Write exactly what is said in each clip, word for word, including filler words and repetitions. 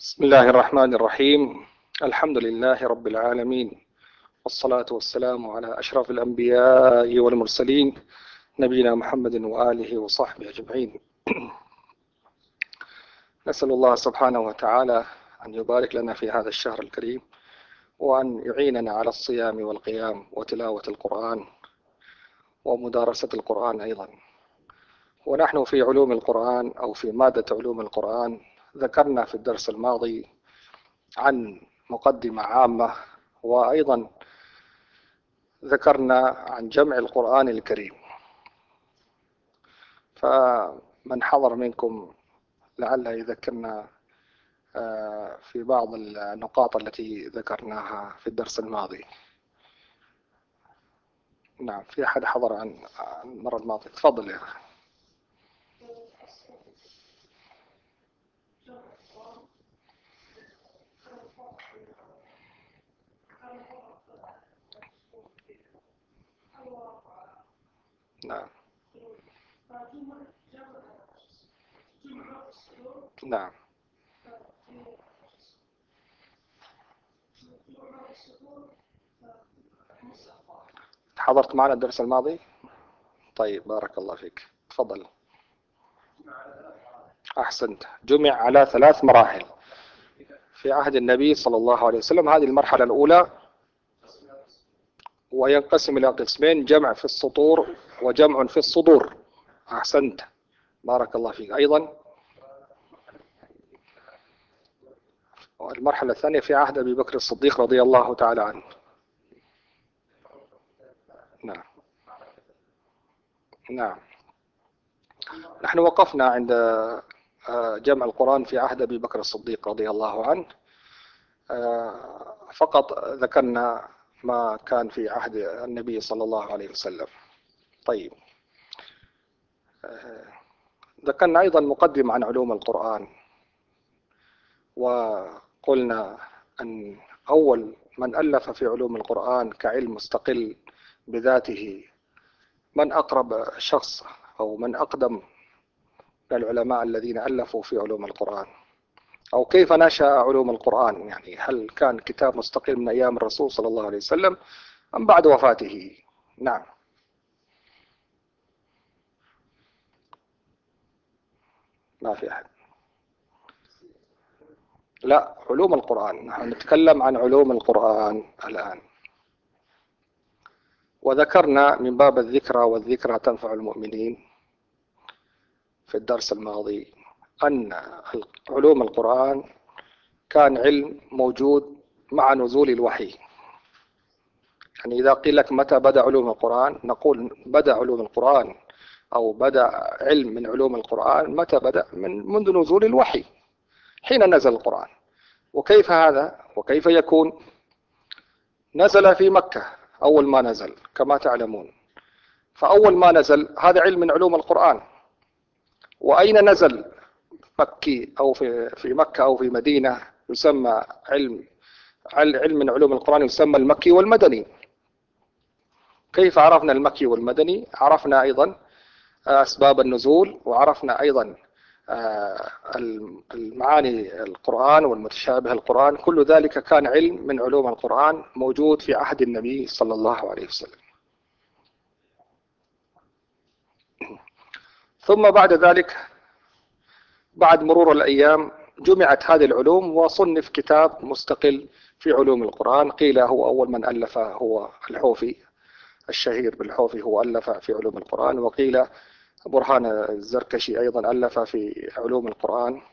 بسم الله الرحمن الرحيم. الحمد لله رب العالمين، والصلاة والسلام على أشرف الأنبياء والمرسلين، نبينا محمد وآله وصحبه أجمعين. نسأل الله سبحانه وتعالى أن يبارك لنا في هذا الشهر الكريم، وأن يعيننا على الصيام والقيام وتلاوة القرآن ومدارسة القرآن أيضا. ونحن في علوم القرآن أو في مادة علوم القرآن ذكرنا في الدرس الماضي عن مقدمة عامة، وأيضا ذكرنا عن جمع القرآن الكريم. فمن حضر منكم لعله يذكرنا في بعض النقاط التي ذكرناها في الدرس الماضي. نعم، في أحد حضر عن المرة الماضية؟ تفضل يا أخي. نعم نعم حضرت معنا الدرس الماضي؟ طيب، بارك الله فيك. تفضل. أحسنت. جمع على ثلاث مراحل في عهد النبي صلى الله عليه وسلم. هذه المرحلة الأولى، وينقسم إلى قسمين: جمع في السطور وجمع في الصدور. أحسنت، بارك الله فيك. أيضا المرحلة الثانية في عهد أبي بكر الصديق رضي الله تعالى عنه. نعم نعم نحن وقفنا عند جمع القرآن في عهد أبي بكر الصديق رضي الله عنه. فقط ذكرنا ما كان في عهد النبي صلى الله عليه وسلم. طيب، ذكرنا أيضا مقدمة عن علوم القرآن، وقلنا أن أول من ألف في علوم القرآن كعلم مستقل بذاته من أقرب شخص أو من أقدم العلماء الذين ألفوا في علوم القرآن، أو كيف نشأ علوم القرآن، يعني هل كان كتاب مستقل من أيام الرسول صلى الله عليه وسلم أم بعد وفاته؟ نعم. ما في أحد؟ لا، علوم القرآن. نحن نتكلم عن علوم القرآن الآن. وذكرنا من باب الذكرى والذكرى تنفع المؤمنين في الدرس الماضي أن علوم القرآن كان علم موجود مع نزول الوحي. يعني إذا قيل لك متى بدأ علوم القرآن، نقول بدأ علوم القرآن أو بدأ علم من علوم القرآن متى بدأ؟ من منذ نزول الوحي، حين نزل القرآن. وكيف هذا؟ وكيف يكون؟ نزل في مكة أول ما نزل كما تعلمون، فأول ما نزل هذا علم من علوم القرآن. وأين نزل؟ مكي أو في في مكة أو في مدينة يسمى علم علم من علوم القرآن يسمى المكي والمدني. كيف عرفنا المكي والمدني؟ عرفنا أيضا أسباب النزول، وعرفنا أيضا المعاني القرآن والمتشابه القرآن. كل ذلك كان علم من علوم القرآن موجود في عهد النبي صلى الله عليه وسلم. ثم بعد ذلك، بعد مرور الأيام، جمعت هذه العلوم وصنف كتاب مستقل في علوم القرآن. قيل هو أول من ألف هو الحوفي الشهير بالحوفي، هو ألف في علوم القرآن. وقيل برهان الزركشي أيضا ألف في علوم القرآن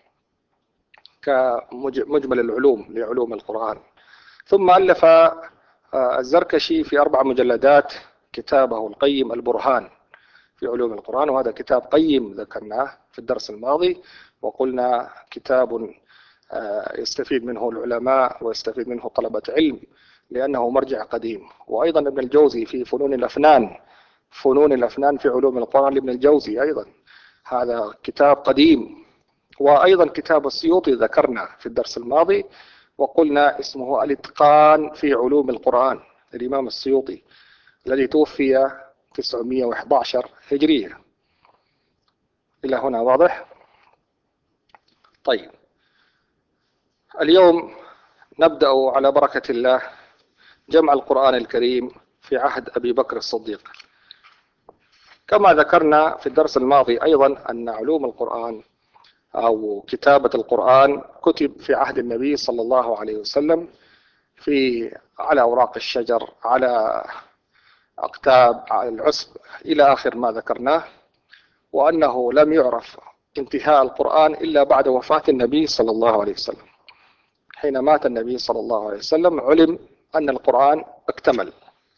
كمجمل العلوم لعلوم القرآن. ثم ألف الزركشي في أربع مجلدات كتابه القيم البرهان في علوم القرآن، وهذا كتاب قيم ذكرناه في الدرس الماضي، وقلنا كتاب يستفيد منه العلماء ويستفيد منه طلبة علم لأنه مرجع قديم. وأيضا ابن الجوزي في فنون الأفنان، فنون الأفنان في علوم القرآن لابن الجوزي أيضا، هذا كتاب قديم. وأيضا كتاب السيوطي ذكرنا في الدرس الماضي، وقلنا اسمه الإتقان في علوم القرآن الإمام السيوطي الذي توفي تسعمائة وأحد عشر هجرية. إلى هنا واضح؟ طيب، اليوم نبدأ على بركة الله جمع القرآن الكريم في عهد أبي بكر الصديق. كما ذكرنا في الدرس الماضي أيضا أن علوم القرآن أو كتابة القرآن كتب في عهد النبي صلى الله عليه وسلم في على أوراق الشجر، على أقتاب، على العسب، إلى آخر ما ذكرناه، وأنه لم يعرف انتهاء القرآن إلا بعد وفاة النبي صلى الله عليه وسلم. حين مات النبي صلى الله عليه وسلم علم أن القرآن اكتمل.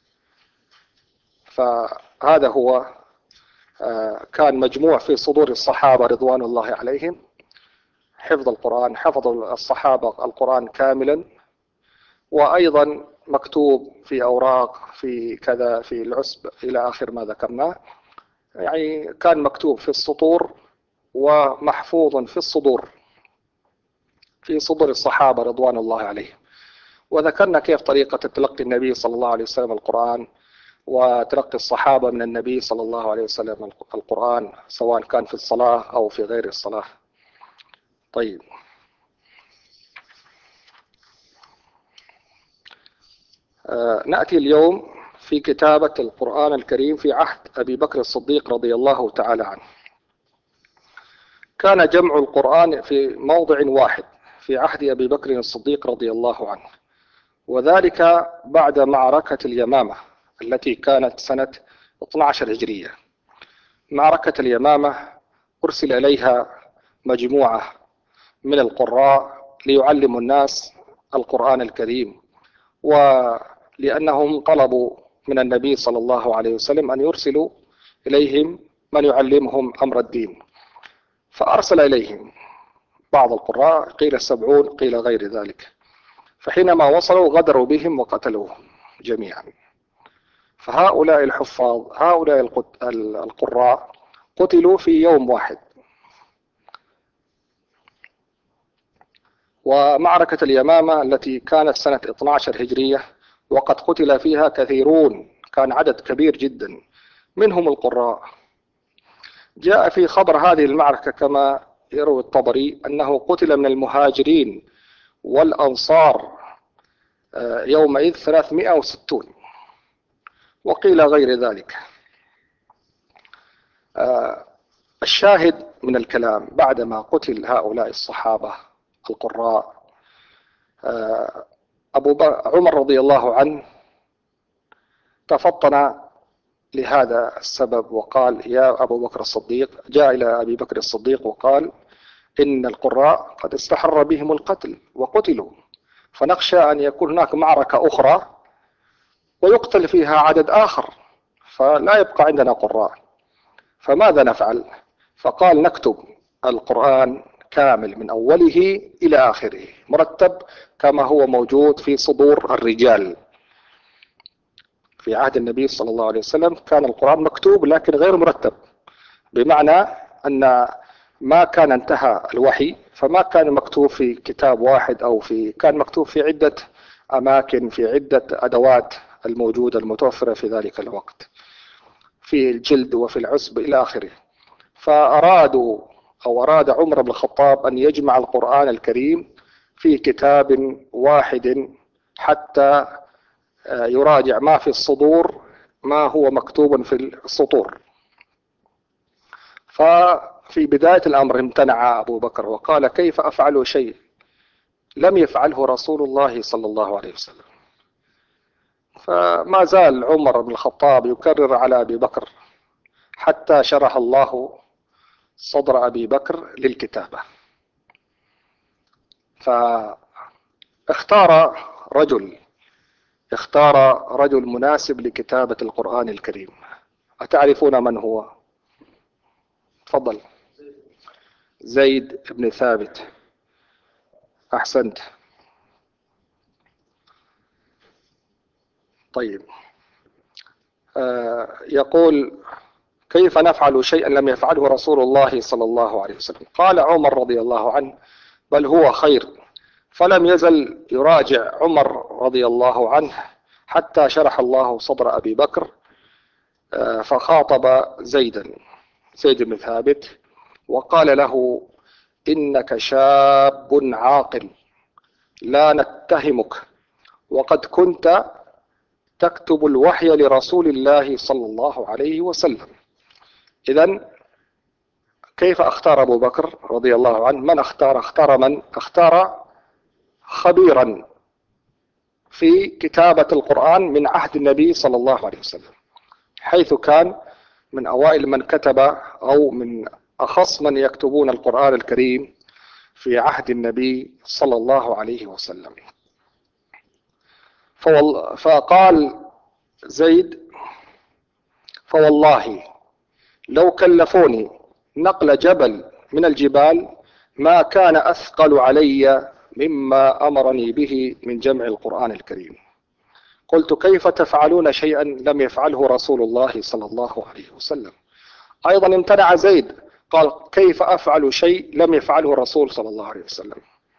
فهذا هو كان مجموع في صدور الصحابة رضوان الله عليهم حفظ القرآن، حفظ الصحابة القرآن كاملا، وأيضا مكتوب في أوراق، في كذا، في العسب، إلى آخر ما ذكرناه. يعني كان مكتوب في السطور ومحفوظ في الصدور، في صدور الصحابة رضوان الله عليهم. وذكرنا كيف طريقة تلقي النبي صلى الله عليه وسلم القرآن، وتلقي الصحابة من النبي صلى الله عليه وسلم القرآن، سواء كان في الصلاة أو في غير الصلاة. طيب، آه نأتي اليوم في كتابة القرآن الكريم في عهد أبي بكر الصديق رضي الله تعالى عنه. كان جمع القرآن في موضع واحد في عهد أبي بكر الصديق رضي الله عنه، وذلك بعد معركة اليمامة التي كانت سنة اثني عشر هجرية. معركة اليمامة أرسل إليها مجموعة من القراء ليعلموا الناس القرآن الكريم، ولأنهم طلبوا من النبي صلى الله عليه وسلم أن يرسلوا إليهم من يعلمهم أمر الدين. فأرسل إليهم بعض القراء، قيل سبعون قيل غير ذلك. فحينما وصلوا غدروا بهم وقتلوهم جميعا. فهؤلاء الحفاظ، هؤلاء القراء قتلوا في يوم واحد. ومعركة اليمامة التي كانت سنة اثني عشر هجرية وقد قتل فيها كثيرون، كان عدد كبير جدا منهم القراء. جاء في خبر هذه المعركة كما يروي الطبري أنه قتل من المهاجرين والأنصار يومئذ ثلاثمائة وستون، وقيل غير ذلك. الشاهد من الكلام بعدما قتل هؤلاء الصحابة القراء، أبو عمر رضي الله عنه تفطن لهذا السبب وقال: يا أبو بكر الصديق، جاء إلى أبي بكر الصديق وقال: إن القراء قد استحر بهم القتل وقتلوا، فنخشى أن يكون هناك معركة أخرى ويقتل فيها عدد آخر، فلا يبقى عندنا قراء، فماذا نفعل؟ فقال: نكتب القرآن كامل من أوله إلى آخره مرتب كما هو موجود في صدور الرجال. في عهد النبي صلى الله عليه وسلم كان القرآن مكتوب لكن غير مرتب، بمعنى أن ما كان انتهى الوحي فما كان مكتوب في كتاب واحد، أو في كان مكتوب في عدة أماكن، في عدة أدوات الموجودة المتوفرة في ذلك الوقت، في الجلد وفي العسب إلى آخره. فأرادوا أو أراد عمر بن الخطاب أن يجمع القرآن الكريم في كتاب واحد حتى يراجع ما في الصدور ما هو مكتوب في السطور. ففي بداية الأمر امتنع أبو بكر وقال: كيف أفعل شيء لم يفعله رسول الله صلى الله عليه وسلم؟ فما زال عمر بن الخطاب يكرر على أبي بكر حتى شرح الله صدر أبي بكر للكتابة. فاختار رجل اختار رجل مناسب لكتابة القرآن الكريم. أتعرفون من هو؟ تفضل. زيد بن ثابت. أحسنت. طيب، آه يقول: كيف نفعل شيئا لم يفعله رسول الله صلى الله عليه وسلم؟ قال عمر رضي الله عنه: بل هو خير. فلم يزل يراجع عمر رضي الله عنه حتى شرح الله صدر أبي بكر. آه فخاطب زيدا زيد بن ثابت وقال له: إنك شاب عاقل لا نتهمك، وقد كنت تكتب الوحي لرسول الله صلى الله عليه وسلم. إذن كيف اختار أبو بكر رضي الله عنه؟ من اختار؟ اختار من؟ اختار خبيرا في كتابة القرآن من عهد النبي صلى الله عليه وسلم، حيث كان من أوائل من كتب أو من أخص من يكتبون القرآن الكريم في عهد النبي صلى الله عليه وسلم. فقال زيد: فوالله لو كلفوني نقل جبل من الجبال ما كان أثقل علي مما أمرني به من جمع القرآن الكريم. قلت: كيف تفعلون شيئا لم يفعله رسول الله صلى الله عليه وسلم؟ أيضا امتنع زيد، قال: كيف أفعل شيء لم يفعله الرسول صلى الله عليه وسلم؟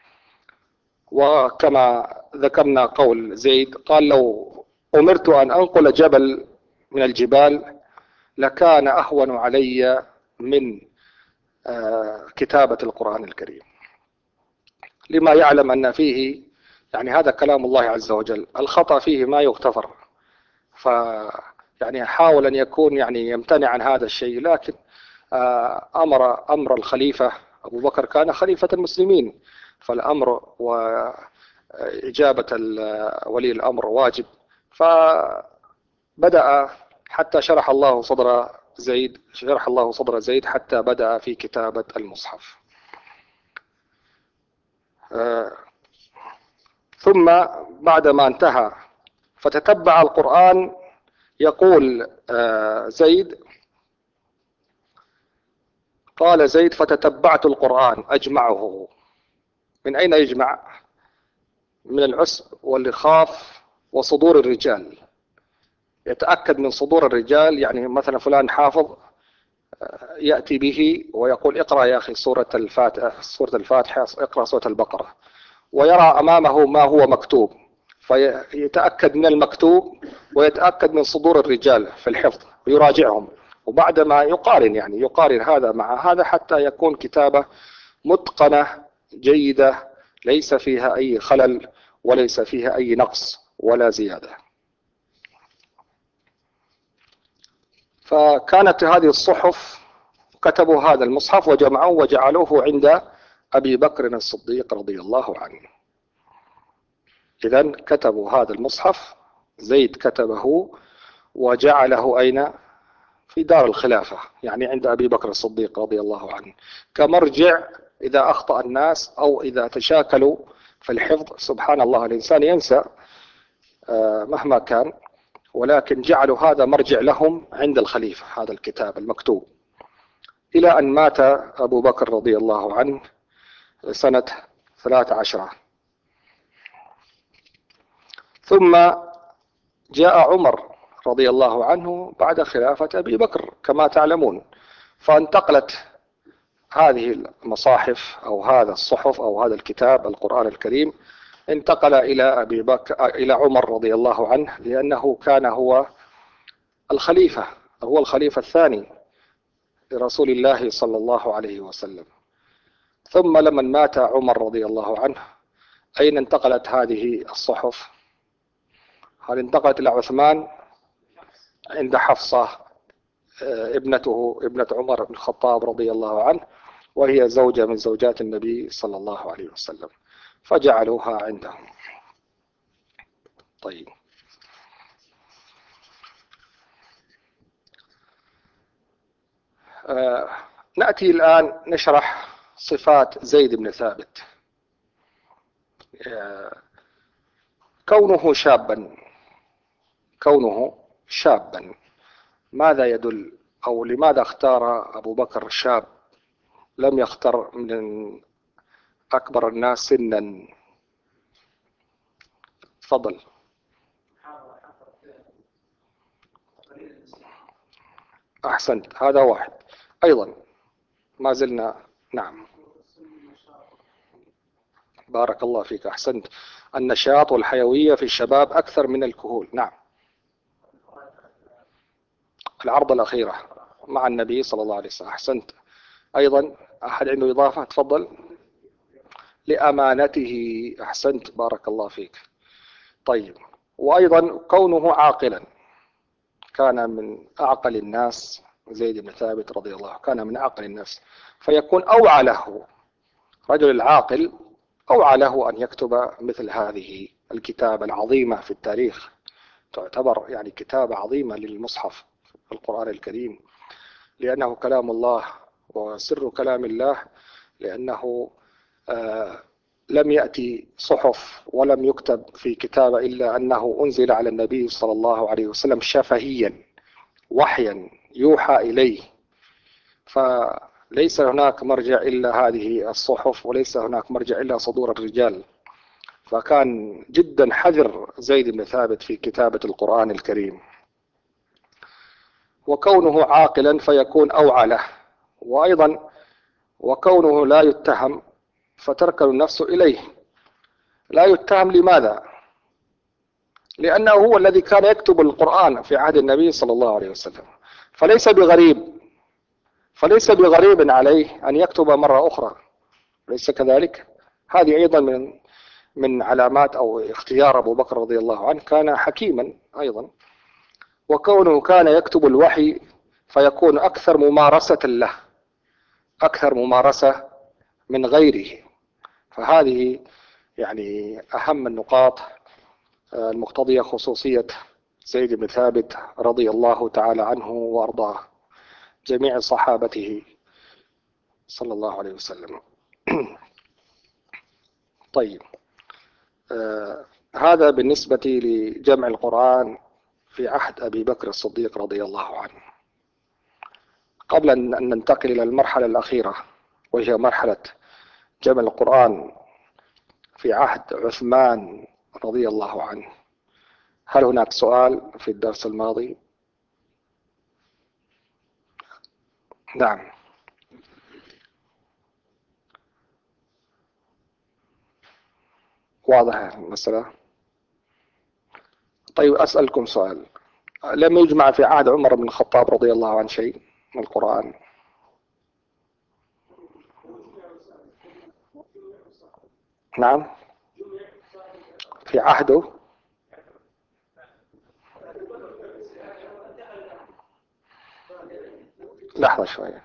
وكما ذكرنا قول زيد، قال: لو أمرت أن أنقل جبل من الجبال لكان أهون علي من كتابة القرآن الكريم، لما يعلم أن فيه، يعني هذا كلام الله عز وجل، الخطأ فيه ما يغتفر، ف يعني حاول أن يكون يعني يمتنع عن هذا الشيء، لكن أمر أمر الخليفة أبو بكر كان خليفة المسلمين، فالأمر وإجابة ولي الأمر واجب. فبدأ حتى شرح الله صدر زيد شرح الله صدر زيد حتى بدأ في كتابة المصحف. ثم بعدما انتهى فتتبع القرآن، يقول زيد: قال زيد: فتتبعت القرآن أجمعه. من أين يجمع؟ من العسب واللخاف وصدور الرجال، يتأكد من صدور الرجال، يعني مثلا فلان حافظ يأتي به ويقول: اقرأ يا أخي سورة الفاتحة سورة الفاتحة اقرأ سورة البقرة، ويرى أمامه ما هو مكتوب، فيتأكد من المكتوب ويتأكد من صدور الرجال في الحفظ ويراجعهم، وبعدما يقارن يعني يقارن هذا مع هذا حتى يكون كتابة متقنة جيدة ليس فيها أي خلل وليس فيها أي نقص ولا زيادة. فكانت هذه الصحف كتبوا هذا المصحف وجمعوه وجعلوه عند أبي بكر الصديق رضي الله عنه. إذن كتبوا هذا المصحف، زيد كتبه وجعله أين؟ في دار الخلافة، يعني عند أبي بكر الصديق رضي الله عنه، كمرجع إذا أخطأ الناس أو إذا تشاكلوا في الحفظ. سبحان الله، الإنسان ينسى مهما كان، ولكن جعلوا هذا مرجع لهم عند الخليفة، هذا الكتاب المكتوب، إلى أن مات أبو بكر رضي الله عنه سنة ثلاث عشرة. ثم جاء عمر رضي الله عنه بعد خلافة أبي بكر كما تعلمون، فانتقلت هذه المصاحف أو هذا الصحف أو هذا الكتاب القرآن الكريم، انتقل إلى أبي بكر إلى عمر رضي الله عنه، لأنه كان هو الخليفة هو الخليفة الثاني لرسول الله صلى الله عليه وسلم. ثم لما مات عمر رضي الله عنه، أين انتقلت هذه الصحف؟ هل انتقلت إلى عثمان عند حفصة ابنته ابنة عمر بن الخطاب رضي الله عنه، وهي زوجة من زوجات النبي صلى الله عليه وسلم، فجعلوها عندهم. طيب، آه نأتي الآن نشرح صفات زيد بن ثابت. آه كونه شابا كونه شابا ماذا يدل؟ أو لماذا اختار أبو بكر شاب، لم يختر من أكبر الناس سنا؟ تفضل. أحسنت، هذا واحد. أيضا ما زلنا. نعم، بارك الله فيك، أحسنت. النشاط والحيوية في الشباب أكثر من الكهول. نعم، العرض الأخيرة مع النبي صلى الله عليه وسلم. أحسنت. أيضا أحد عنده إضافة؟ تفضل. لأمانته. أحسنت، بارك الله فيك. طيب، وأيضا كونه عاقلا، كان من أعقل الناس. زيد بن ثابت رضي الله عنه كان من أعقل الناس، فيكون أوعى له، رجل العاقل أوعى له أن يكتب مثل هذه الكتابة العظيمة في التاريخ. تعتبر يعني كتابة عظيمة للمصحف القرآن الكريم، لأنه كلام الله وسر كلام الله، لأنه آه لم يأتي صحف ولم يكتب في كتابة إلا أنه أنزل على النبي صلى الله عليه وسلم شفهيا، وحيا يوحى إليه، فليس هناك مرجع إلا هذه الصحف، وليس هناك مرجع إلا صدور الرجال. فكان جدا حذر زيد بن ثابت في كتابة القرآن الكريم. وكونه عاقلا فيكون أوعى له، وأيضا وكونه لا يتهم فتركن النفس إليه. لا يتهم لماذا؟ لأنه هو الذي كان يكتب القرآن في عهد النبي صلى الله عليه وسلم، فليس بغريب فليس بغريب عليه أن يكتب مرة أخرى، ليس كذلك؟ هذه أيضا من من علامات أو اختيار أبو بكر رضي الله عنه، كان حكيما أيضا. وكونه كان يكتب الوحي فيكون أكثر ممارسة له، أكثر ممارسة من غيره. فهذه يعني أهم النقاط المقتضية خصوصية زيد بن ثابت رضي الله تعالى عنه وأرضاه، جميع صحابته صلى الله عليه وسلم. طيب، آه هذا بالنسبة لجمع القرآن في عهد أبي بكر الصديق رضي الله عنه. قبل أن ننتقل إلى المرحلة الأخيرة، وهي مرحلة جمع القرآن في عهد عثمان رضي الله عنه، هل هناك سؤال في الدرس الماضي؟ نعم. واضح المسألة؟ طيب، أسألكم سؤال. لم يجمع في عهد عمر بن الخطاب رضي الله عنه شيء من القرآن؟ نعم، في عهده. لحظة شوية.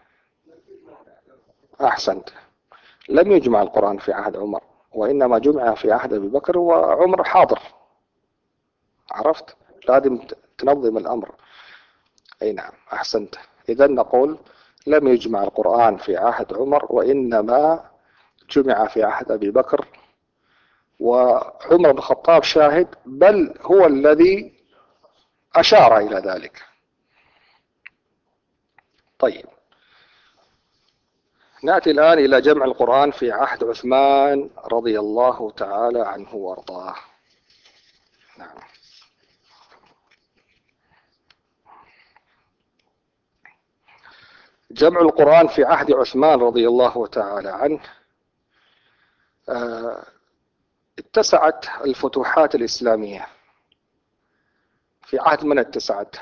أحسنت، لم يجمع القرآن في عهد عمر، وإنما جمع في عهد أبي بكر وعمر حاضر. عرفت؟ لازم تنظم الأمر. أي نعم، أحسنت. إذا نقول لم يجمع القرآن في عهد عمر، وإنما جمع في عهد أبي بكر، وعمر بن الخطاب شاهد، بل هو الذي أشار إلى ذلك. طيب، نأتي الآن إلى جمع القرآن في عهد عثمان رضي الله تعالى عنه وارضاه. نعم. جمع القرآن في عهد عثمان رضي الله تعالى عنه، اتسعت الفتوحات الإسلامية. في عهد من اتسعت؟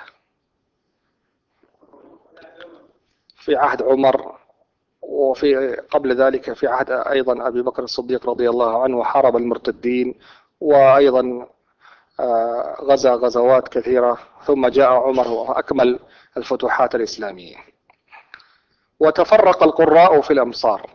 في عهد عمر، وفي قبل ذلك في عهد أيضا أبي بكر الصديق رضي الله عنه، وحارب المرتدين، وأيضا غزا غزوات كثيرة، ثم جاء عمر وأكمل الفتوحات الإسلامية. وتفرق القراء في الأمصار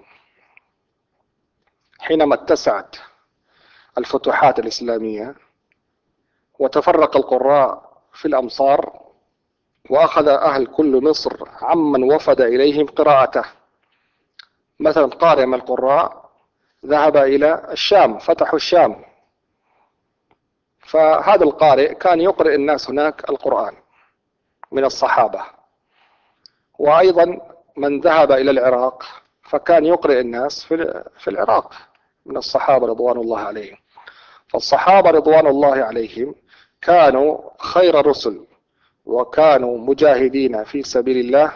حينما اتسعت الفتوحات الإسلامية، وتفرق القراء في الأمصار، وأخذ أهل كل مصر عمن وفد إليهم قراءته. مثلا قارئ من القراء ذهب إلى الشام، فتحوا الشام، فهذا القارئ كان يقرئ الناس هناك القرآن من الصحابة. وأيضا من ذهب إلى العراق فكان يقرئ الناس في العراق من الصحابة رضوان الله عليهم. فالصحابة رضوان الله عليهم كانوا خير الرسل، وكانوا مجاهدين في سبيل الله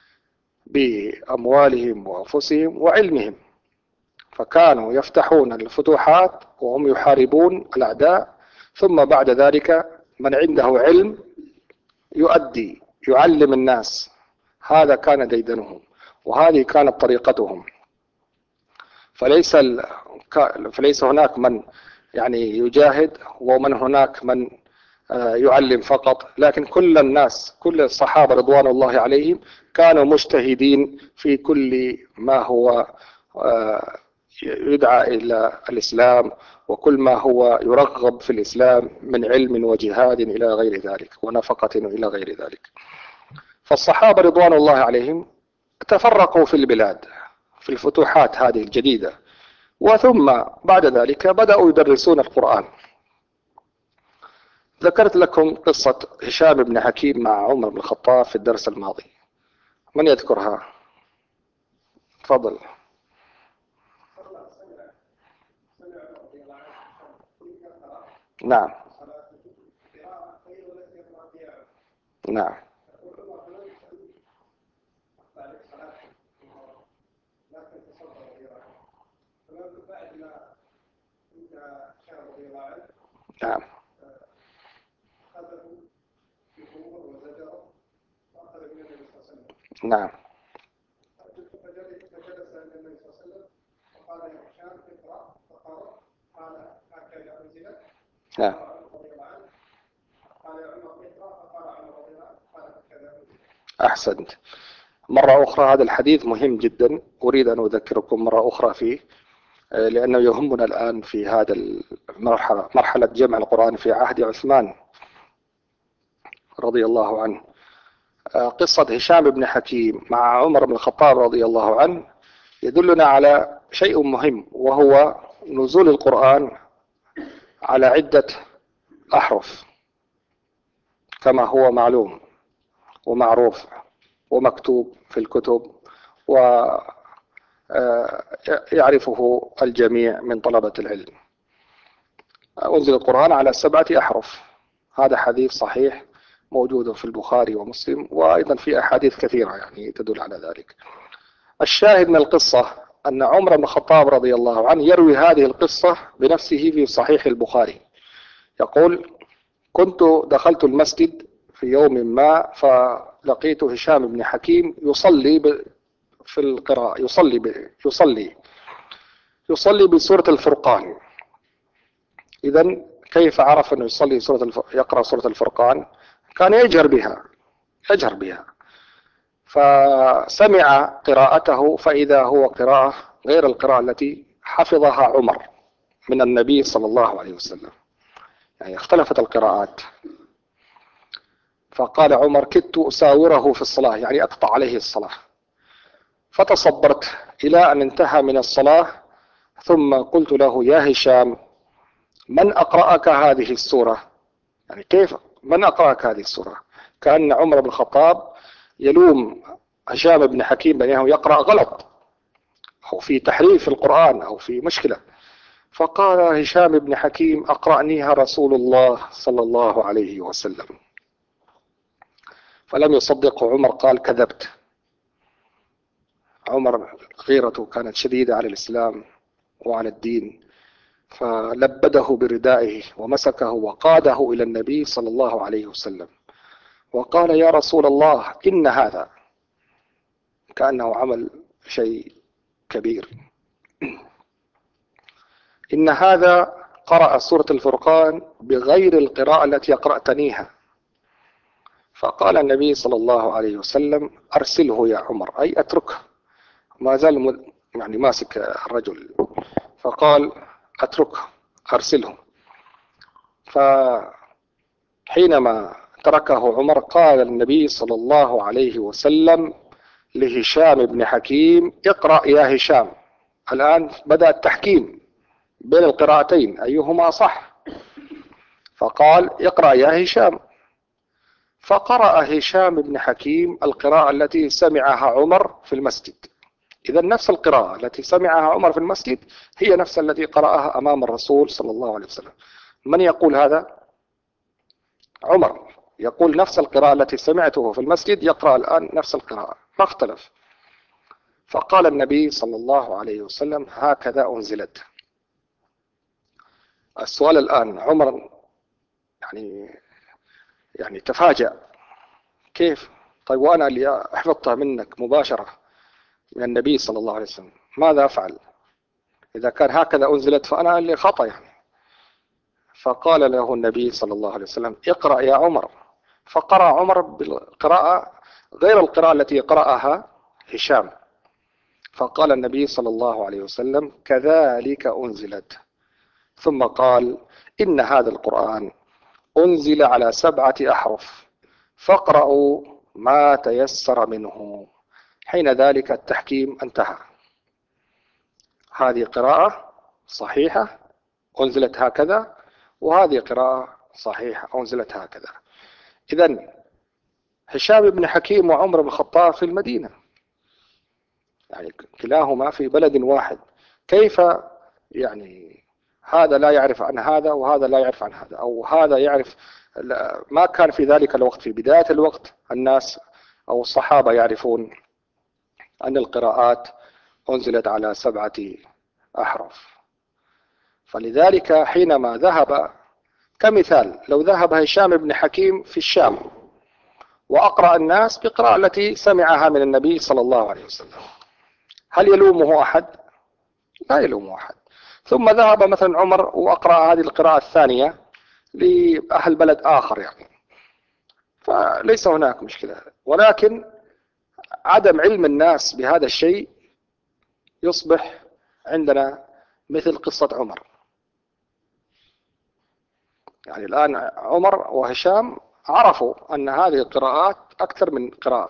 بأموالهم وأنفسهم وعلمهم، فكانوا يفتحون الفتوحات وهم يحاربون الأعداء، ثم بعد ذلك من عنده علم يؤدي يعلم الناس. هذا كان ديدنهم، وهذه كانت طريقتهم. فليس ال... فليس هناك من يعني يجاهد ومن هناك من يعلم فقط، لكن كل الناس كل الصحابة رضوان الله عليهم كانوا مجتهدين في كل ما هو يدعى إلى الإسلام، وكل ما هو يرغب في الإسلام من علم وجهاد إلى غير ذلك ونفقة إلى غير ذلك. فالصحابة رضوان الله عليهم تفرقوا في البلاد في الفتوحات هذه الجديدة، وثم بعد ذلك بدأوا يدرسون القرآن. ذكرت لكم قصة هشام بن حكيم مع عمر بن الخطاب في الدرس الماضي، من يذكرها؟ تفضل. نعم نعم نعم نعم نعم أحسنت. مرة أخرى هذا الحديث مهم جدا، أريد أن أذكركم مرة أخرى فيه، لأنه يهمنا الآن في هذا المرحلة، مرحلة جمع القرآن في عهد عثمان رضي الله عنه. قصة هشام بن حكيم مع عمر بن الخطاب رضي الله عنه يدلنا على شيء مهم، وهو نزول القرآن على عدة أحرف كما هو معلوم ومعروف ومكتوب في الكتب ويعرفه الجميع من طلبة العلم. أنزل القرآن على سبعة أحرف، هذا حديث صحيح موجود في البخاري ومسلم، وأيضا في أحاديث كثيرة يعني تدل على ذلك. الشاهد من القصة أن عمر بن الخطاب رضي الله عنه يروي هذه القصة بنفسه في صحيح البخاري، يقول: كنت دخلت المسجد في يوم ما فلقيت هشام بن حكيم يصلي في القراءة، يصلي يصلي يصلي بسورة الفرقان. إذن كيف عرف أنه يصلي سورة الف... يقرأ سورة الفرقان؟ كان يجهر بها يجهر بها فسمع قراءته فإذا هو قراءة غير القراءة التي حفظها عمر من النبي صلى الله عليه وسلم، يعني اختلفت القراءات. فقال عمر: كدت أساوره في الصلاة، يعني أقطع عليه الصلاة. فتصبرت إلى أن انتهى من الصلاة، ثم قلت له: يا هشام، من أقرأك هذه السورة؟ يعني كيف من أقرأك هذه السورة؟ كأن عمر بن الخطاب يلوم هشام بن حكيم بأنه يقرأ غلط أو في تحريف القرآن أو في مشكلة. فقال هشام بن حكيم: أقرأنيها رسول الله صلى الله عليه وسلم. فلم يصدقه عمر، قال: كذبت. عمر غيرته كانت شديدة على الإسلام وعلى الدين، فلبده بردائه ومسكه وقاده إلى النبي صلى الله عليه وسلم وقال: يا رسول الله، إن هذا، كأنه عمل شيء كبير، إن هذا قرأ سورة الفرقان بغير القراءة التي قرأتنيها. فقال النبي صلى الله عليه وسلم: أرسله يا عمر، أي أتركه. ما زال يعني ماسك الرجل، فقال: أتركه، أرسله. فحينما تركه عمر قال النبي صلى الله عليه وسلم لهشام بن حكيم: اقرأ يا هشام. الآن بدأ التحكيم بين القراءتين أيهما صح، فقال: اقرأ يا هشام. فقرأ هشام بن حكيم القراءة التي سمعها عمر في المسجد. إذا نفس القراءة التي سمعها عمر في المسجد هي نفس التي قرأها أمام الرسول صلى الله عليه وسلم. من يقول هذا؟ عمر يقول نفس القراءة التي سمعته في المسجد يقرأ الآن نفس القراءة، ما اختلف. فقال النبي صلى الله عليه وسلم: هكذا أنزلت. السؤال الآن، عمر يعني يعني تفاجأ، كيف؟ طيب وأنا اللي حفظتها منك مباشرة من النبي صلى الله عليه وسلم، ماذا أفعل؟ إذا كان هكذا أنزلت فأنا اللي خطأ يعني. فقال له النبي صلى الله عليه وسلم اقرأ يا عمر. فقرأ عمر بالقراءة غير القراءة التي قرأها هشام. فقال النبي صلى الله عليه وسلم كذلك أنزلت. ثم قال إن هذا القرآن أنزل على سبعة أحرف فاقرأوا ما تيسر منه. حين ذلك التحكيم انتهى. هذه قراءة صحيحة أنزلت هكذا، وهذه قراءة صحيحة أنزلت هكذا. إذن هشام بن حكيم وعمر بن الخطاب في المدينة، يعني كلاهما في بلد واحد، كيف يعني هذا لا يعرف عن هذا وهذا لا يعرف عن هذا، أو هذا يعرف؟ ما كان في ذلك الوقت في بداية الوقت الناس أو الصحابة يعرفون أن القراءات أنزلت على سبعة أحرف. فلذلك حينما ذهب، كمثال لو ذهب هشام بن حكيم في الشام وأقرأ الناس بقراءة التي سمعها من النبي صلى الله عليه وسلم، هل يلومه أحد؟ لا يلومه أحد. ثم ذهب مثلا عمر وأقرأ هذه القراءة الثانية لأهل بلد آخر يعني، فليس هناك مشكلة. ولكن عدم علم الناس بهذا الشيء يصبح عندنا مثل قصة عمر. يعني الآن عمر وهشام عرفوا أن هذه القراءات أكثر من قراءة،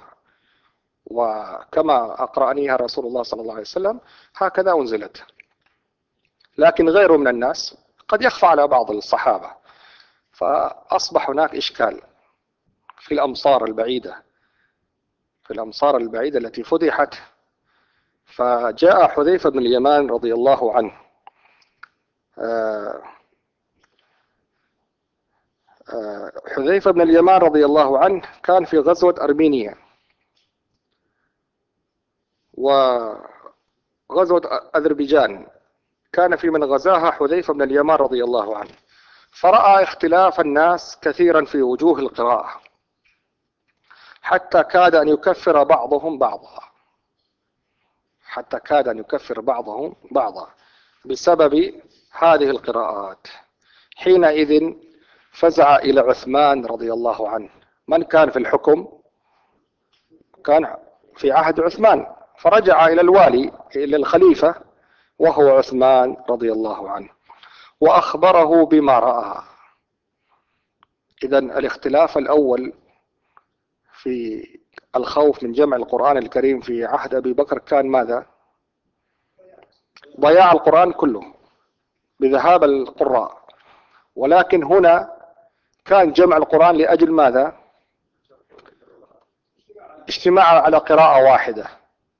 وكما أقرأنيها رسول الله صلى الله عليه وسلم هكذا أنزلت. لكن غيره من الناس قد يخفى على بعض الصحابة، فأصبح هناك إشكال في الأمصار البعيدة في الأمصار البعيدة التي فتحت. فجاء حذيفة بن اليمان رضي الله عنه، حذيفة بن اليمان رضي الله عنه كان في غزوة أرمينيا، وغزوة أذربيجان كان في من غزاها حذيفة بن اليمان رضي الله عنه، فرأى اختلاف الناس كثيرا في وجوه القراءة، حتى كاد أن يكفر بعضهم بعضا حتى كاد أن يكفر بعضهم بعضا بسبب هذه القراءات. حينئذ فزع إلى عثمان رضي الله عنه. من كان في الحكم؟ كان في عهد عثمان، فرجع إلى الوالي إلى الخليفة وهو عثمان رضي الله عنه، وأخبره بما رأى. إذن الاختلاف الأول في الخوف من جمع القرآن الكريم في عهد أبي بكر كان ماذا؟ ضياع القرآن كله بذهاب القراء. ولكن هنا كان جمع القرآن لأجل ماذا؟ اجتماع على قراءة واحدة.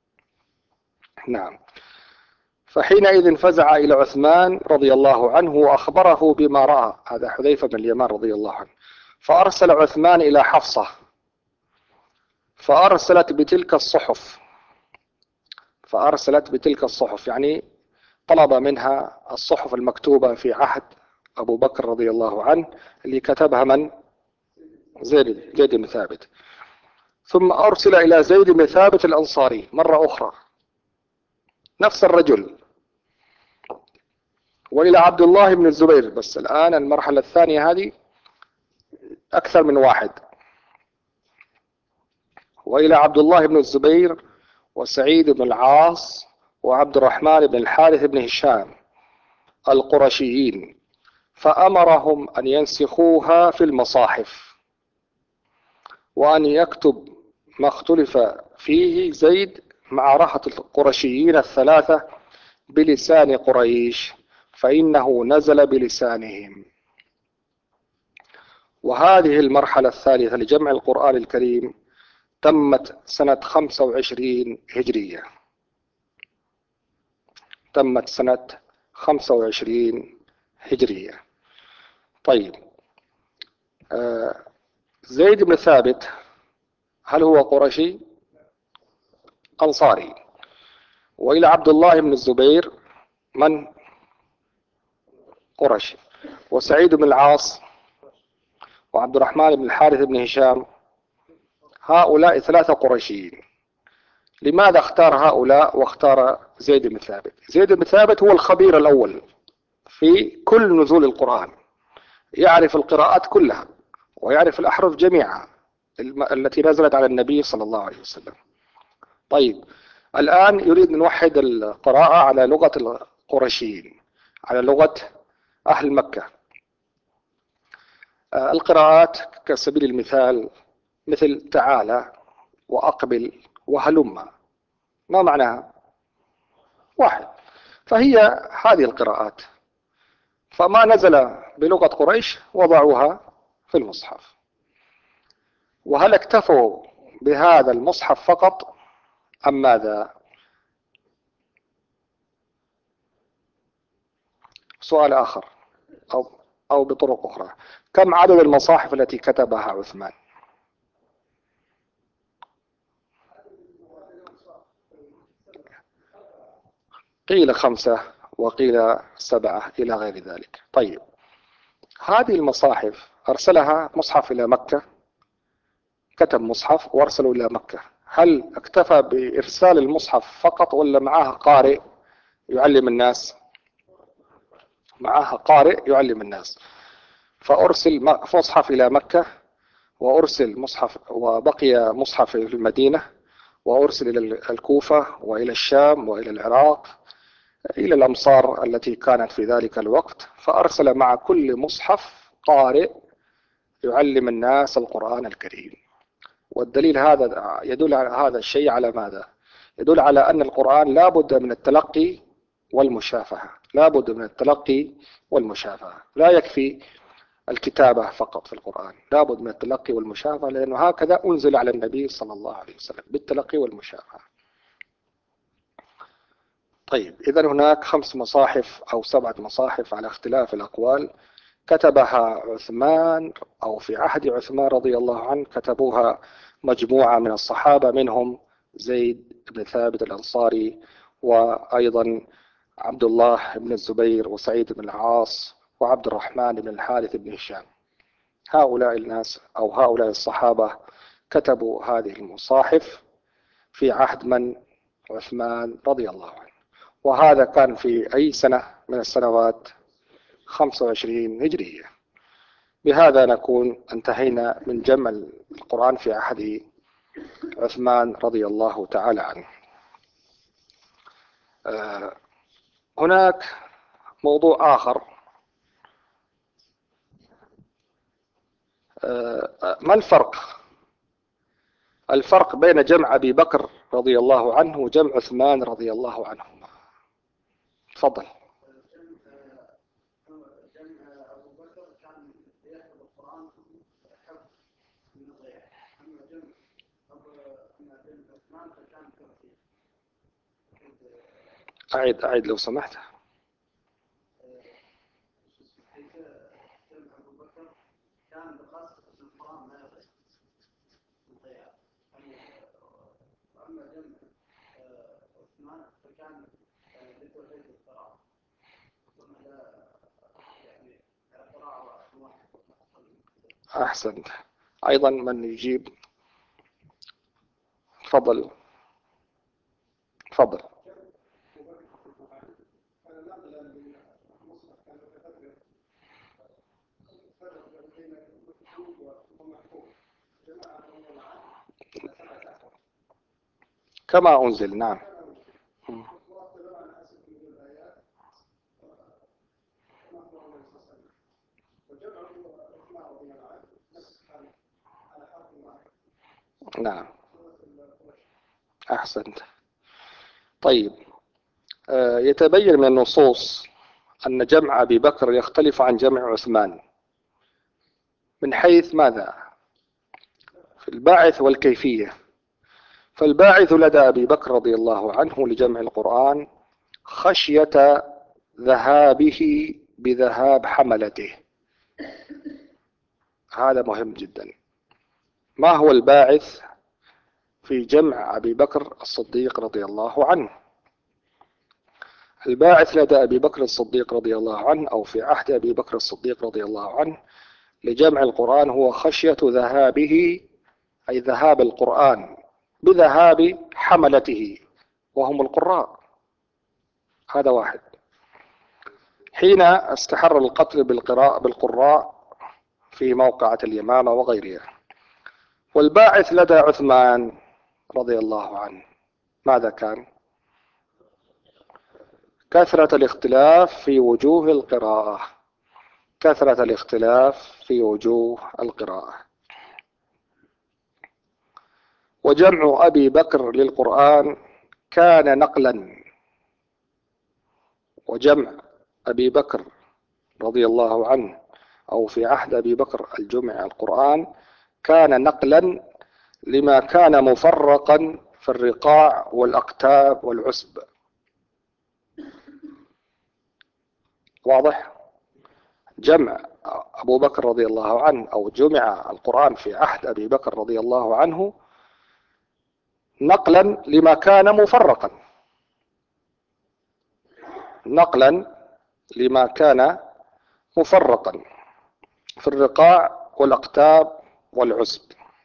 نعم. فحينئذ فزع إلى عثمان رضي الله عنه وأخبره بما رأى. هذا حذيفة بن اليمان رضي الله عنه. فأرسل عثمان إلى حفصة فأرسلت بتلك الصحف فأرسلت بتلك الصحف يعني طلب منها الصحف المكتوبة في عهد أبو بكر رضي الله عنه، اللي كتبها من؟ زيد زيد بن ثابت. ثم أرسل إلى زيد بن ثابت الأنصاري مرة أخرى، نفس الرجل، وإلى عبد الله بن الزبير. بس الآن المرحلة الثانية هذه أكثر من واحد، وإلى عبد الله بن الزبير وسعيد بن العاص وعبد الرحمن بن الحارث بن هشام القرشيين، فأمرهم أن ينسخوها في المصاحف، وأن يكتب ما اختلف فيه زيد مع رهة القرشيين الثلاثة بلسان قريش، فإنه نزل بلسانهم. وهذه المرحلة الثالثة لجمع القرآن الكريم تمت سنة خمسة وعشرين هجرية تمت سنة خمسة وعشرين هجرية. طيب، آه زيد بن ثابت هل هو قرشي؟ أنصاري. وإلى عبد الله بن الزبير من؟ قرشي. وسعيد بن العاص وعبد الرحمن بن الحارث بن هشام، هؤلاء ثلاثة قرشيين. لماذا اختار هؤلاء واختار زيد بن ثابت. زيد بن ثابت هو الخبير الأول في كل نزول القرآن، يعرف القراءات كلها ويعرف الأحرف جميعها التي نزلت على النبي صلى الله عليه وسلم. طيب الآن يريد أن نوحد القراءة على لغة القرشيين، على لغة أهل مكة. القراءات كسبيل المثال مثل تعالى وأقبل وهلم، ما معناها؟ واحد. فهي هذه القراءات، فما نزل بلغة قريش وضعوها في المصحف. وهل اكتفوا بهذا المصحف فقط أم ماذا؟ سؤال آخر أو أو بطرق أخرى، كم عدد المصاحف التي كتبها عثمان؟ قيل خمسة وقيل سبعة إلى غير ذلك. طيب هذه المصاحف أرسلها مصحف إلى مكة، كتب مصحف وأرسلوا إلى مكة، هل اكتفى بإرسال المصحف فقط ولا معها قارئ يعلم الناس؟ معها قارئ يعلم الناس. فأرسل مصحف إلى مكة، وأرسل مصحف، وبقي مصحف في المدينة، وأرسل إلى الكوفة وإلى الشام وإلى العراق، إلى الأمصار التي كانت في ذلك الوقت. فأرسل مع كل مصحف قارئ يعلم الناس القرآن الكريم. والدليل هذا يدل على هذا الشيء على ماذا؟ يدل على أن القرآن لا بد من التلقي والمشافهة، لا بد من التلقي والمشافهة، لا يكفي الكتابة فقط في القرآن، لا بد من التلقي والمشافهة، لأنه هكذا أنزل على النبي صلى الله عليه وسلم، بالتلقي والمشافهة. طيب إذن هناك خمس مصاحف أو سبعة مصاحف على اختلاف الأقوال كتبها عثمان أو في عهد عثمان رضي الله عنه، كتبوها مجموعة من الصحابة، منهم زيد بن ثابت الأنصاري، وأيضا عبد الله بن الزبير، وسعيد بن العاص، وعبد الرحمن بن الحارث بن هشام. هؤلاء الناس أو هؤلاء الصحابة كتبوا هذه المصاحف في عهد من؟ عثمان رضي الله عنه. وهذا كان في أي سنة من السنوات؟ خمسة وعشرين هجرية. بهذا نكون انتهينا من جمع القرآن في عهد عثمان رضي الله تعالى عنه. هناك موضوع آخر، ما الفرق الفرق بين جمع أبي بكر رضي الله عنه وجمع عثمان رضي الله عنه؟ تفضل. أعيد أعيد لو سمحت. أحسنت. أيضا من يجيب؟ تفضل تفضل. كما أنزل، نعم. نعم أحسنت. طيب يتبين من النصوص أن جمع أبي بكر يختلف عن جمع عثمان من حيث ماذا؟ في الباعث والكيفية. فالباعث لدى أبي بكر رضي الله عنه لجمع القرآن خشية ذهابه بذهاب حملته. هذا مهم جدا. ما هو الباعث في جمع أبي بكر الصديق رضي الله عنه؟ الباعث لدى أبي بكر الصديق رضي الله عنه أو في عهد أبي بكر الصديق رضي الله عنه لجمع القرآن هو خشية ذهابه، أي ذهاب القرآن بذهاب حملته وهم القراء. هذا واحد. حين استحر القتل بالقراء بالقراء في موقعة اليمامة وغيرها. والباعث لدى عثمان رضي الله عنه ماذا كان؟ كثرة الاختلاف في وجوه القراءة، كثرة الاختلاف في وجوه القراءة. وجمع أبي بكر للقرآن كان نقلا، وجمع أبي بكر رضي الله عنه أو في عهد أبي بكر الجمع القرآن كان نقلا لما كان مفرقا في الرقاع والأقتاب والعسب. واضح؟ جمع أبو بكر رضي الله عنه أو جمع القرآن في عهد أبي بكر رضي الله عنه نقلا لما كان مفرقا، نقلا لما كان مفرقا في الرقاع والأقتاب والعسب،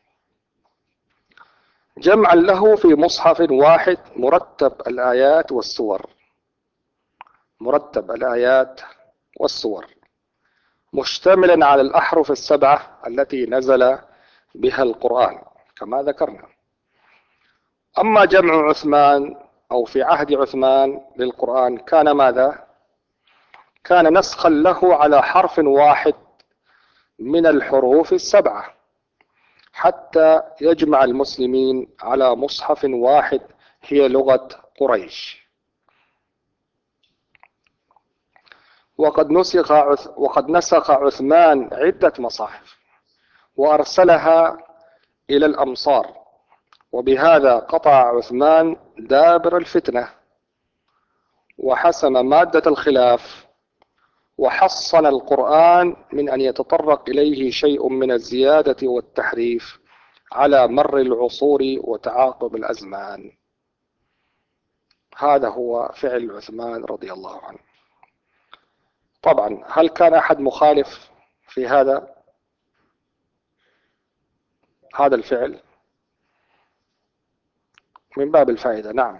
جمعا له في مصحف واحد مرتب الآيات والسور، مرتب الآيات والسور، مشتملا على الأحرف السبعة التي نزل بها القرآن كما ذكرنا. أما جمع عثمان أو في عهد عثمان للقرآن كان ماذا؟ كان نسخا له على حرف واحد من الحروف السبعة حتى يجمع المسلمين على مصحف واحد هي لغة قريش. وقد نسخ وقد نسخ عثمان عدة مصاحف وأرسلها إلى الأمصار، وبهذا قطع عثمان دابر الفتنة وحسم مادة الخلاف، وحصن القرآن من أن يتطرق إليه شيء من الزيادة والتحريف على مر العصور وتعاقب الأزمان. هذا هو فعل عثمان رضي الله عنه. طبعا هل كان أحد مخالف في هذا هذا الفعل؟ من باب الفائدة نعم،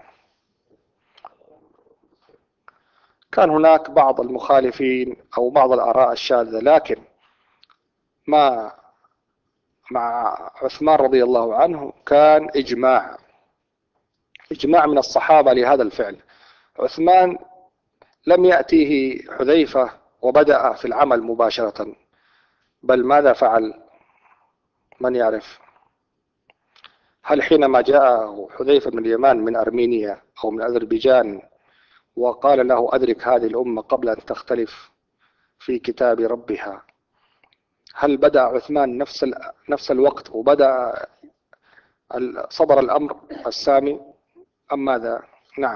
كان هناك بعض المخالفين أو بعض الآراء الشاذة، لكن ما مع عثمان رضي الله عنه كان إجماع إجماع من الصحابة لهذا الفعل. عثمان لم يأتيه حذيفة وبدأ في العمل مباشرة، بل ماذا فعل؟ من يعرف؟ هل حينما جاء حذيفة بن اليمان من أرمينيا أو من أذربيجان وقال له أدرك هذه الأمة قبل أن تختلف في كتاب ربها، هل بدأ عثمان نفس نفس الوقت وبدأ صدر الأمر السامي أم ماذا؟ نعم،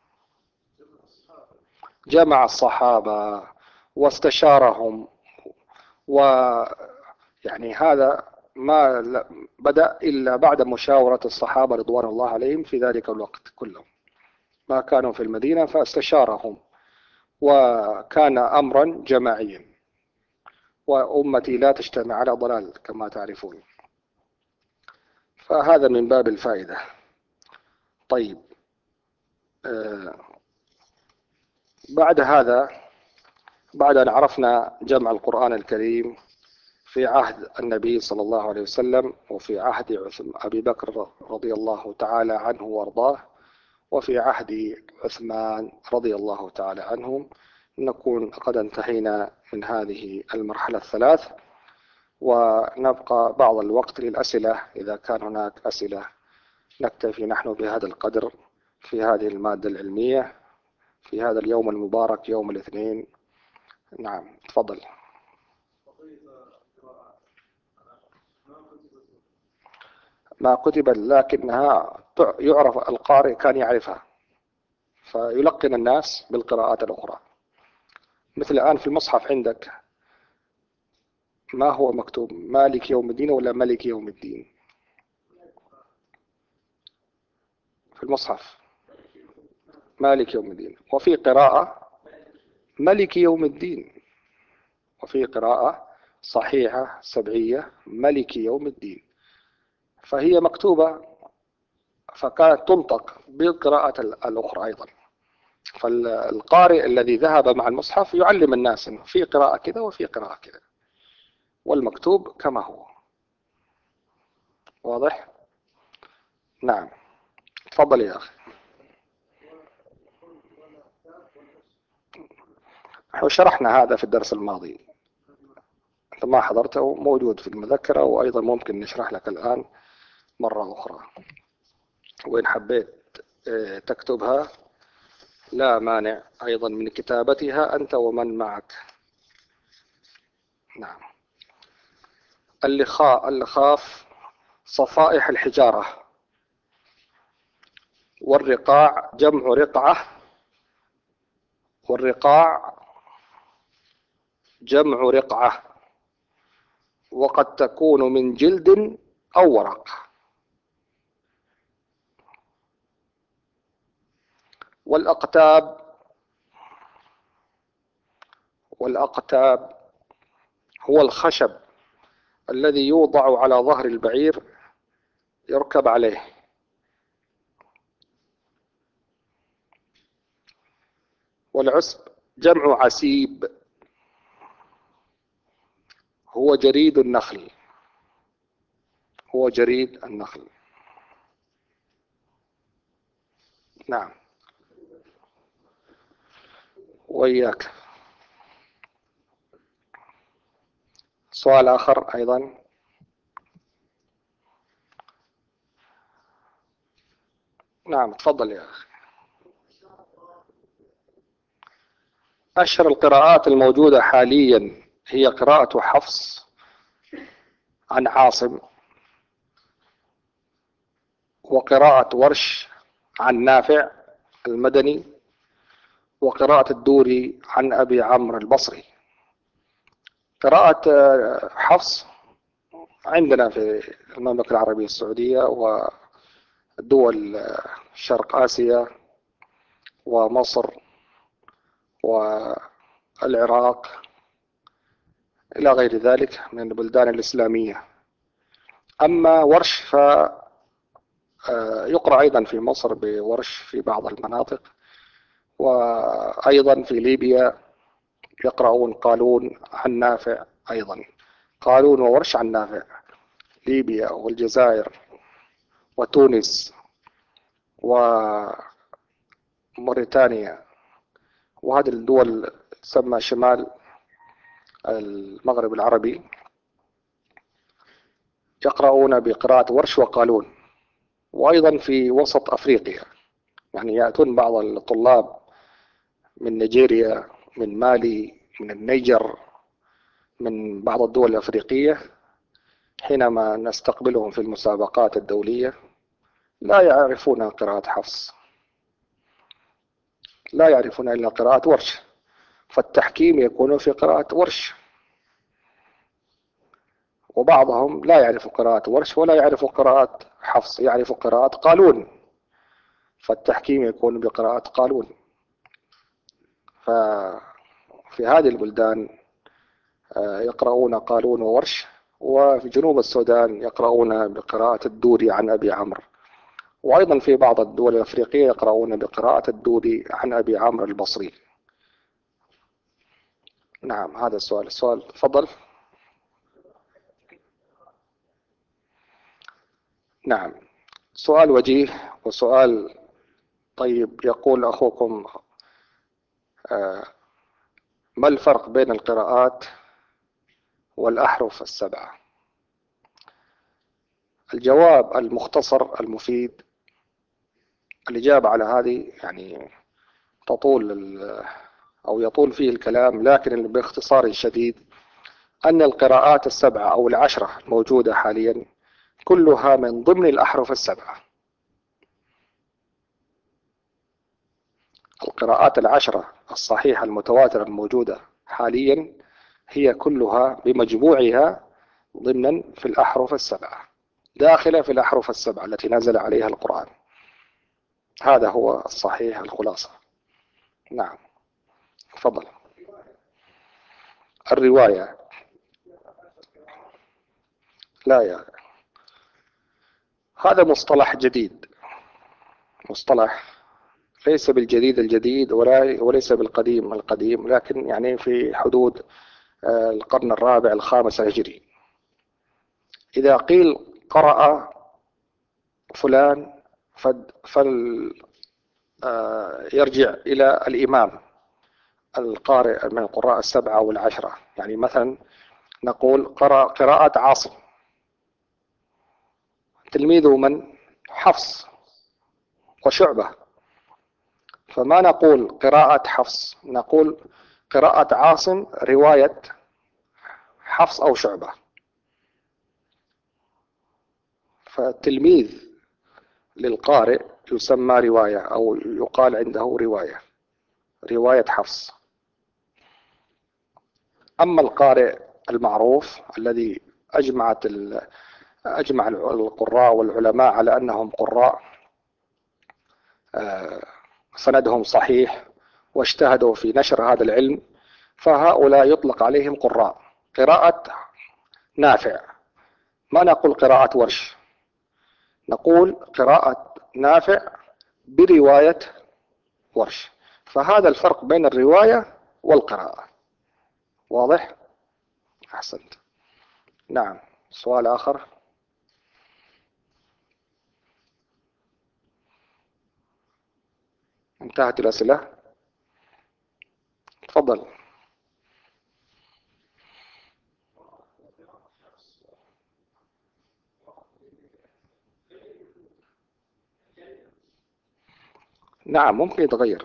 جمع الصحابة واستشارهم، ويعني هذا ما بدأ إلا بعد مشاورة الصحابة رضوان الله عليهم في ذلك الوقت كلهم، ما كانوا في المدينة فاستشارهم، وكان أمرا جماعيا، وأمتي لا تجتمع على ضلال كما تعرفون. فهذا من باب الفائدة. طيب آه بعد هذا، بعد أن عرفنا جمع القرآن الكريم في عهد النبي صلى الله عليه وسلم وفي عهد أبي بكر رضي الله تعالى عنه وارضاه وفي عهد عثمان رضي الله تعالى عنهم، نكون قد انتهينا من هذه المرحلة الثلاث، ونبقى بعض الوقت للأسئلة إذا كان هناك أسئلة. نكتفي نحن بهذا القدر في هذه المادة العلمية في هذا اليوم المبارك يوم الاثنين. نعم تفضل. ما كتب لكنها يعرف القارئ كان يعرفها فيلقن الناس بالقراءات الأخرى. مثل الآن في المصحف عندك ما هو مكتوب؟ مالك يوم الدين ولا ملك يوم الدين؟ في المصحف مالك يوم الدين، وفي قراءة ملك يوم الدين، وفي قراءة صحيحة سبعية ملك يوم الدين، فهي مكتوبة فكانت تنطق بالقراءة الأخرى أيضا. فالقارئ الذي ذهب مع المصحف يعلم الناس أنه في قراءة كذا وفي قراءة كذا، والمكتوب كما هو. واضح؟ نعم. تفضل يا أخي. احنا شرحنا هذا في الدرس الماضي، أنت ما حضرته، موجود في المذكرة، وأيضا ممكن نشرح لك الآن مرة أخرى، وإن حبيت تكتبها لا مانع أيضا من كتابتها أنت ومن معك. نعم. اللخاء، اللخاف صفائح الحجارة، والرقاع جمع رقعة، والرقاع جمع رقعة، وقد تكون من جلد أو ورق. والأقتاب، والأقتاب هو الخشب الذي يوضع على ظهر البعير يركب عليه. والعسب جمع عسيب، هو جريد النخل، هو جريد النخل. نعم. وإياك. سؤال آخر أيضا. نعم تفضل يا أخي. أشهر القراءات الموجودة حاليا هي قراءة حفص عن عاصم، وقراءة ورش عن نافع المدني، وقراءة الدوري عن أبي عمرو البصري. قراءة حفص عندنا في المملكة العربية السعودية ودول شرق آسيا ومصر والعراق إلى غير ذلك من البلدان الإسلامية. أما ورش فيقرأ أيضا في مصر بورش في بعض المناطق، وأيضا في ليبيا يقرؤون قالون عن نافع، أيضا قالون وورش عن نافع، ليبيا والجزائر وتونس وموريتانيا، وهذه الدول تسمى شمال المغرب العربي يقرؤون بقراءة ورش وقالون. وأيضا في وسط أفريقيا، يعني يأتون بعض الطلاب من نيجيريا، من مالي، من النيجر، من بعض الدول الأفريقية، حينما نستقبلهم في المسابقات الدولية لا يعرفون قراءة حفص، لا يعرفون إلا قراءة ورش، فالتحكيم يكون في قراءة ورش. وبعضهم لا يعرف قراءة ورش ولا يعرف قراءة حفص، يعرف قراءة قالون، فالتحكيم يكون بقراءة قالون. ففي هذه البلدان يقرؤون قالون وورش، وفي جنوب السودان يقرؤون بقراءة الدوري عن أبي عمرو، وأيضا في بعض الدول الأفريقية يقرؤون بقراءة الدوري عن أبي عمرو البصري. نعم هذا السؤال. السؤال تفضل. نعم سؤال وجيه وسؤال طيب. يقول أخوكم ما الفرق بين القراءات والأحرف السبعة؟ الجواب المختصر المفيد، الإجابة على هذه يعني تطول أو يطول فيه الكلام، لكن باختصار شديد أن القراءات السبعة أو العشرة الموجودة حاليا كلها من ضمن الأحرف السبعة. القراءات العشرة الصحيحة المتواترة الموجودة حاليا هي كلها بمجموعها ضمنا في الأحرف السبعة، داخلة في الأحرف السبعة التي نزل عليها القرآن. هذا هو الصحيح الخلاصة. نعم تفضل. الرواية لا يا هذا مصطلح جديد، مصطلح ليس بالجديد الجديد ولا وليس بالقديم القديم، لكن يعني في حدود آه، القرن الرابع الخامس الهجري. إذا قيل قرأ فلان فل آه، يرجع إلى الإمام القارئ من القراء السبعة والعشرة. يعني مثلا نقول قرأ قراءة عاصم، تلميذه من؟ حفص وشعبة. فما نقول قراءة حفص، نقول قراءة عاصم رواية حفص أو شعبة. فالتلميذ للقارئ يسمى رواية أو يقال عنده رواية، رواية حفص. أما القارئ المعروف الذي أجمعت أجمع القراء والعلماء على أنهم قراء سندهم صحيح واجتهدوا في نشر هذا العلم، فهؤلاء يطلق عليهم قراء. قراءة نافع، ما نقول قراءة ورش، نقول قراءة نافع برواية ورش. فهذا الفرق بين الرواية والقراءة. واضح؟ أحسنت. نعم، سؤال آخر. انتهت الأسئلة؟ تفضل. نعم، ممكن يتغير.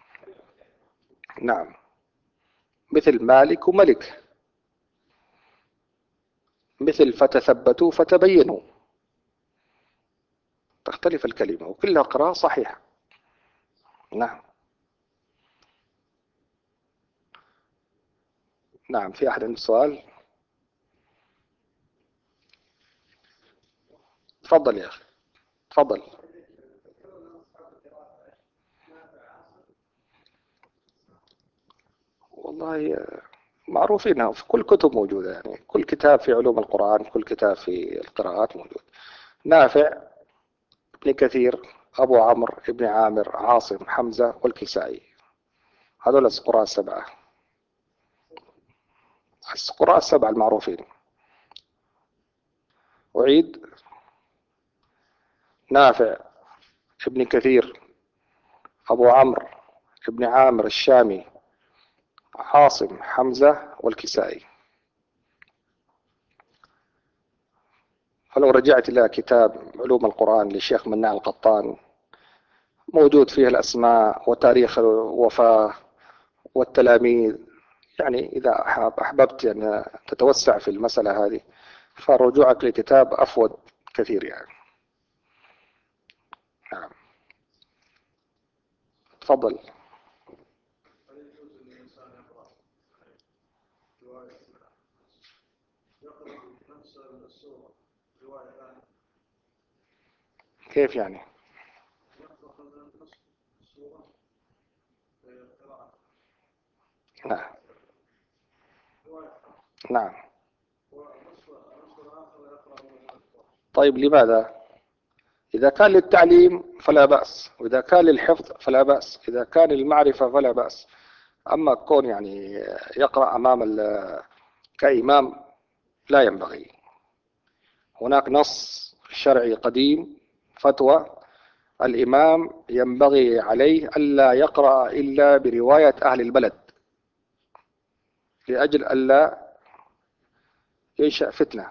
نعم، مثل مالك وملك، مثل فتثبتوا فتبينوا، تختلف الكلمة وكلها قراءة صحيحة. نعم. نعم، في أحد عنده سؤال؟ تفضل يا أخي، تفضل. والله معروفين في كل كتب موجودة، يعني كل كتاب في علوم القرآن، كل كتاب في القراءات موجود. نافع، ابن كثير، أبو عمرو، ابن عامر، عاصم، حمزة، والكسائي. هذول القراء السبعة، القراء السبعة المعروفين. أعيد: نافع، ابن كثير، أبو عمرو، ابن عامر الشامي، عاصم، حمزة، والكسائي. فلو رجعت إلى كتاب علوم القرآن للشيخ مناع القطان، موجود فيه الأسماء وتاريخ الوفاة والتلاميذ. يعني إذا أحببت يعني تتوسع في المسألة هذه، فرجوعك لكتاب أفود كثير يعني. نعم، تفضل. كيف يعني؟ نعم. نعم. طيب لماذا؟ إذا كان للتعليم فلا بأس، وإذا كان للحفظ فلا بأس، إذا كان للمعرفة فلا بأس. أما كون يعني يقرأ أمام كإمام لا ينبغي. هناك نص شرعي قديم، فتوى الإمام ينبغي عليه ألا يقرأ إلا برواية أهل البلد، لأجل ألا ينشأ فتنة.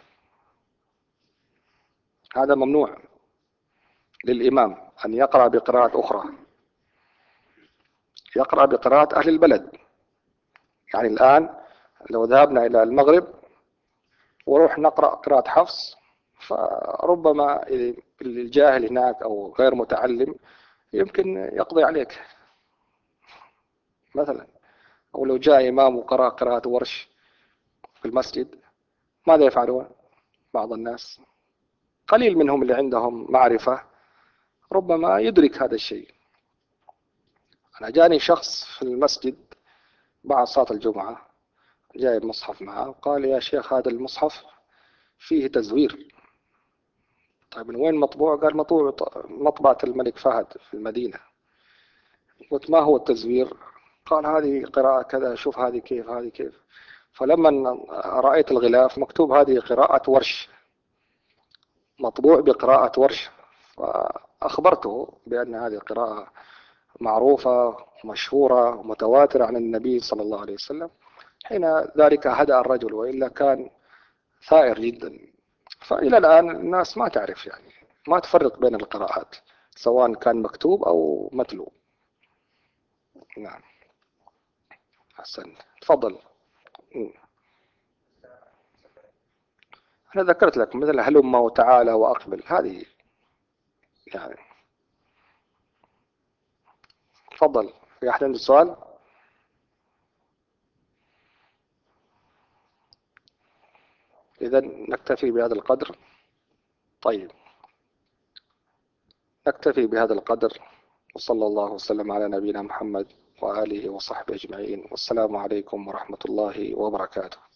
هذا ممنوع للإمام أن يقرأ بقراءة أخرى، يقرأ بقراءة أهل البلد. يعني الآن لو ذهبنا إلى المغرب وروح نقرأ قراءة حفص، فربما الجاهل هناك أو غير متعلم يمكن يقضي عليك مثلا. أو لو جاء إمام وقرأ قراءة ورش في المسجد، ماذا يفعلون بعض الناس؟ قليل منهم اللي عندهم معرفة، ربما يدرك هذا الشيء. أنا جاني شخص في المسجد بعد صلاة الجمعة، جايب مصحف معه وقال: يا شيخ هذا المصحف فيه تزوير. طيب من وين مطبوع؟ قال: مطبوع مطبعة الملك فهد في المدينة. قلت ما هو التزوير؟ قال هذه قراءة كذا، شوف هذه كيف، هذه كيف. فلما رأيت الغلاف مكتوب هذه قراءة ورش، مطبوع بقراءة ورش، فأخبرته بأن هذه قراءة معروفة مشهورة ومتواترة عن النبي صلى الله عليه وسلم. حين ذلك هدأ الرجل، وإلا كان ثائر جدا. فإلى الآن الناس ما تعرف يعني، ما تفرق بين القراءات سواء كان مكتوب أو متلو. نعم. حسن، تفضل. أنا ذكرت لك مثل هلم وتعالى وأقبل، هذه يعني. تفضل، في أحد عنده سؤال؟ إذا نكتفي بهذا القدر. طيب، نكتفي بهذا القدر، وصلى الله وسلم على نبينا محمد وآله وصحبه أجمعين، والسلام عليكم ورحمة الله وبركاته.